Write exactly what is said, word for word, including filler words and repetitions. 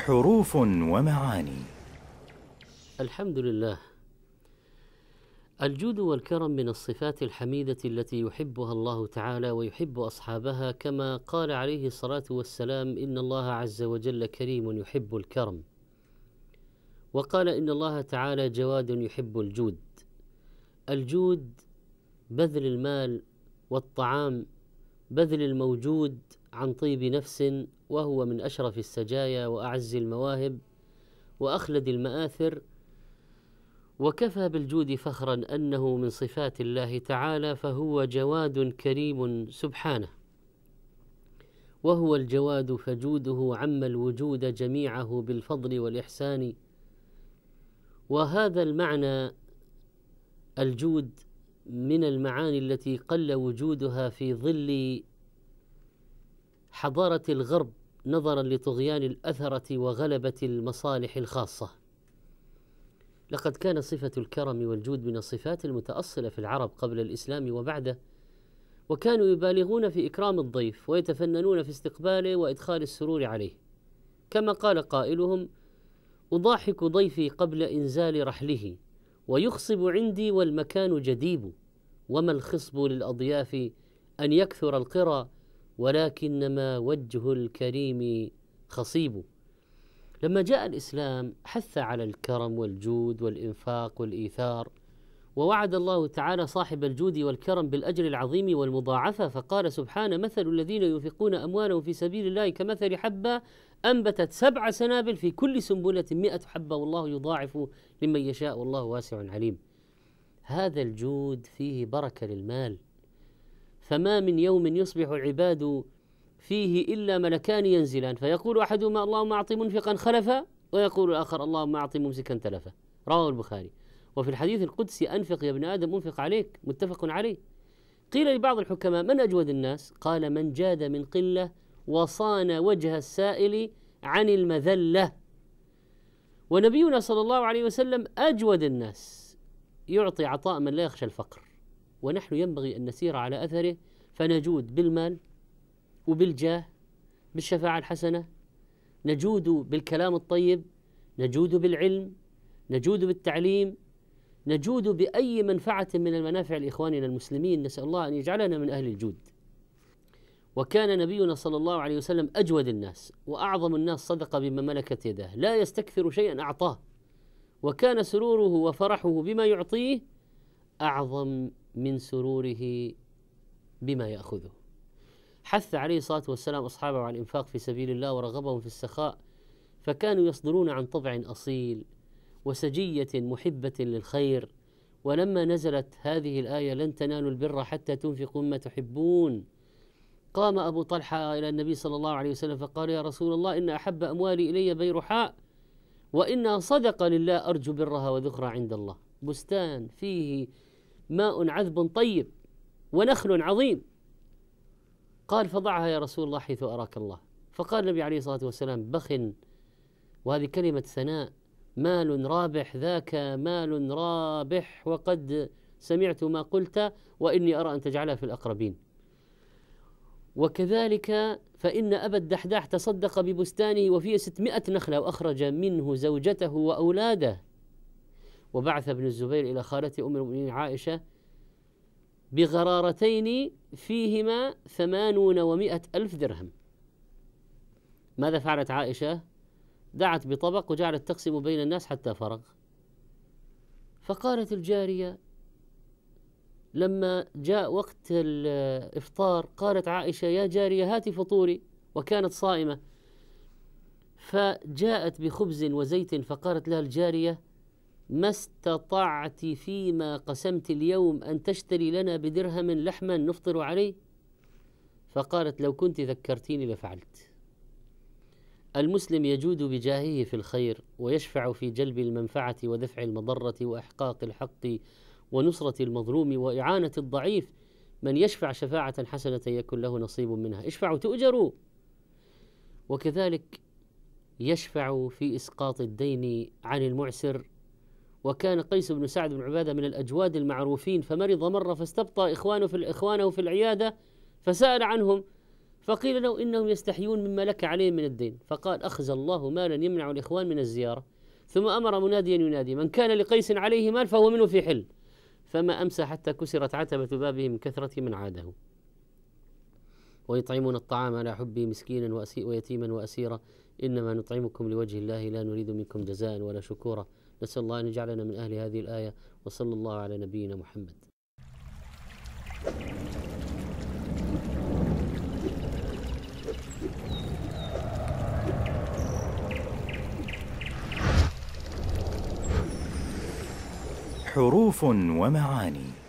حروف ومعاني. الحمد لله. الجود والكرم من الصفات الحميدة التي يحبها الله تعالى ويحب أصحابها، كما قال عليه الصلاة والسلام: إن الله عز وجل كريم يحب الكرم. وقال إن الله تعالى جواد يحب الجود. الجود بذل المال والطعام، بذل الموجود عن طيب نفس، وهو من أشرف السجايا وأعز المواهب وأخلد المآثر. وكفى بالجود فخرا أنه من صفات الله تعالى، فهو جواد كريم سبحانه، وهو الجواد فجوده عم الوجود جميعه بالفضل والإحسان. وهذا المعنى الجود من المعاني التي قل وجودها في ظل حضارة الغرب نظرا لطغيان الأثرة وغلبة المصالح الخاصة. لقد كان صفة الكرم والجود من الصفات المتأصلة في العرب قبل الإسلام وبعده، وكانوا يبالغون في إكرام الضيف ويتفننون في استقباله وإدخال السرور عليه، كما قال قائلهم: أضاحك ضيفي قبل إنزال رحله، ويخصب عندي والمكان جديب، وما الخصب للأضياف أن يكثر القرى، ولكنما وجه الكريم خصيب. لما جاء الإسلام حث على الكرم والجود والإنفاق والإيثار، ووعد الله تعالى صاحب الجود والكرم بالأجر العظيم والمضاعفة، فقال سبحانه: مثل الذين ينفقون أموالهم في سبيل الله كمثل حبة أنبتت سبع سنابل في كل سنبلة مئة حبة والله يضاعف لمن يشاء والله واسع عليم. هذا الجود فيه بركة للمال، فما من يوم يصبح العباد فيه إلا ملكان ينزلان، فيقول أحدهما: اللهم أعط منفقا خلفا، ويقول الآخر: اللهم أعط ممسكا تلفا. رواه البخاري. وفي الحديث القدسي: أنفق يا ابن آدم أنفق عليك، متفق عليه. قيل لبعض الحكماء: من أجود الناس؟ قال: من جاد من قلة وصان وجه السائل عن المذلة. ونبينا صلى الله عليه وسلم أجود الناس، يعطي عطاء من لا يخشى الفقر. ونحن ينبغي أن نسير على أثره، فنجود بالمال وبالجاه، بالشفاعة الحسنة، نجود بالكلام الطيب، نجود بالعلم، نجود بالتعليم، نجود بأي منفعة من المنافع لإخواننا المسلمين. نسأل الله أن يجعلنا من أهل الجود. وكان نبينا صلى الله عليه وسلم أجود الناس وأعظم الناس صدق بما ملكت يده، لا يستكثر شيئا أعطاه، وكان سروره وفرحه بما يعطيه أعظم من سروره بما يأخذه. حث عليه الصلاة والسلام أصحابه على الإنفاق في سبيل الله ورغبهم في السخاء، فكانوا يصدرون عن طبع أصيل وسجية محبة للخير. ولما نزلت هذه الآية: لن تنالوا البر حتى تنفقوا مما تحبون، قام أبو طلحة إلى النبي صلى الله عليه وسلم فقال: يا رسول الله، إن أحب أموالي إلي بيرحاء، وإنها صدقة لله أرجو برها وذخرها عند الله، بستان فيه ماء عذب طيب ونخل عظيم. قال: فضعها يا رسول الله حيث أراك الله. فقال النبي عليه الصلاة والسلام: بخ، وهذه كلمة ثناء، مال رابح، ذاك مال رابح، وقد سمعت ما قلت، وإني أرى أن تجعلها في الأقربين. وكذلك فإن أبا الدحداح تصدق ببستانه وفيه ستمائة نخلة وأخرج منه زوجته وأولاده. وبعث ابن الزبير إلى خالته أم المؤمنين عائشة بغرارتين فيهما ثمانون ومائة ألف درهم. ماذا فعلت عائشة؟ دعت بطبق وجعلت تقسم بين الناس حتى فرغ. فقالت الجارية لما جاء وقت الإفطار، قالت عائشة: يا جارية هاتي فطوري، وكانت صائمة. فجاءت بخبز وزيت، فقالت لها الجارية: ما استطعت فيما قسمت اليوم أن تشتري لنا بدرهم لحما نفطر عليه؟ فقالت: لو كنت ذكرتيني لفعلت. المسلم يجود بجاهه في الخير، ويشفع في جلب المنفعة ودفع المضرة وإحقاق الحق ونصرة المظلوم وإعانة الضعيف. من يشفع شفاعة حسنة يكن له نصيب منها، اشفعوا تؤجروا. وكذلك يشفع في إسقاط الدين عن المعسر. وكان قيس بن سعد بن عبادة من الأجواد المعروفين، فمرض مرة فاستبطأ إخوانه في إخوانه في العيادة، فسأل عنهم، فقيل له إنهم يستحيون مما لك عليهم من الدين، فقال أخزى الله مالا يمنع الإخوان من الزيارة. ثم أمر مناديا ينادي من كان لقيس عليه مال فهو منه في حل، فما أمسى حتى كسرت عتبة بابه من كثرة من عاده. ويطعمون الطعام على حبه مسكينا ويتيما وأسيرا إنما نطعمكم لوجه الله لا نريد منكم جزاء ولا شكورا. نسأل الله أن يجعلنا من أهل هذه الآية، وصلى الله على نبينا محمد. حروف ومعاني.